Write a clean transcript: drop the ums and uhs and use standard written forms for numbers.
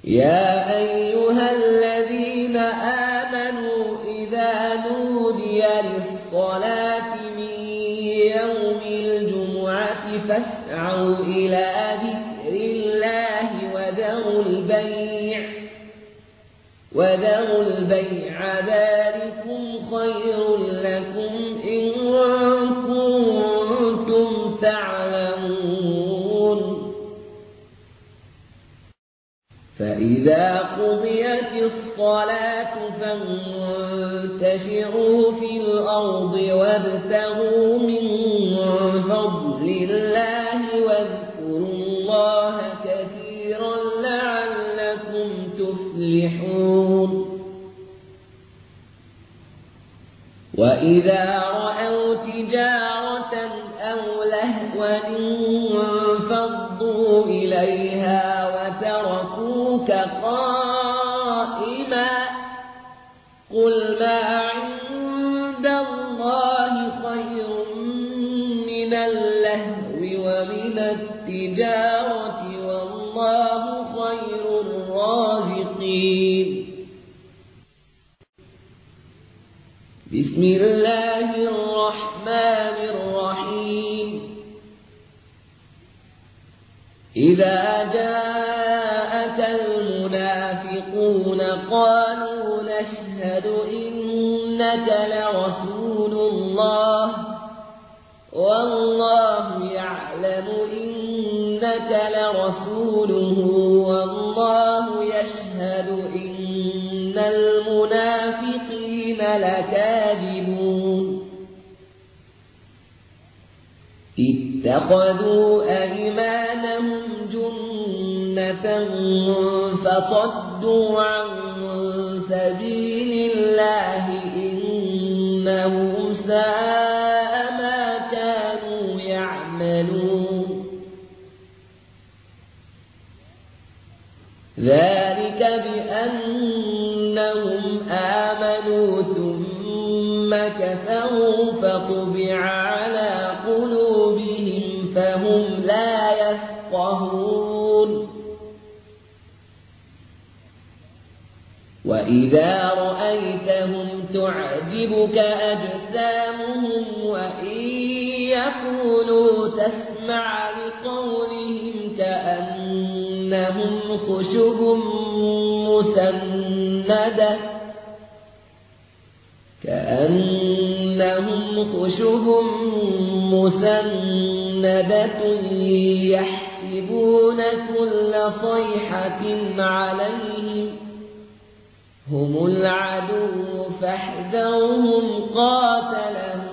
يا أيها الذين آمنوا إذا نودي للصلاة من يوم الجمعة فاسعوا إلى ذكر الله وذروا البيع ذلكم خير لكم إن كنتم تعلمون. فإذا قضيت الصلاة فانتشروا في الأرض وابتغوا من فضل الله واذكروا الله كثيرا لعلكم تفلحون. وإذا رأوا تجارة أو لهوا انفضوا إليها وتركوك قائما قل ما عند الله خير من اللهو ومن التجارة والله خير الرازقين. بسم الله الرحمن الرحيم. إذا جاءك المنافقون قالوا نشهد إنك لرسول الله والله يعلم إنك لرسوله والله يشهد إن المنافقين لكاذبون. اتخذوا أيمانهم جنة فصدوا عن سبيل الله إنهم ساء ما كانوا يعملون. ذلك بأنهم آمنوا ثم كفروا فطبع على قلوبهم فهم لا يفقهون. وإذا رأيتهم تعجبك أجسامهم وإن يقولوا تسمع لقولهم كأنهم خشب مسندة يحسبون كل صيحة عليهم هم العدو فاحذرهم قاتلهم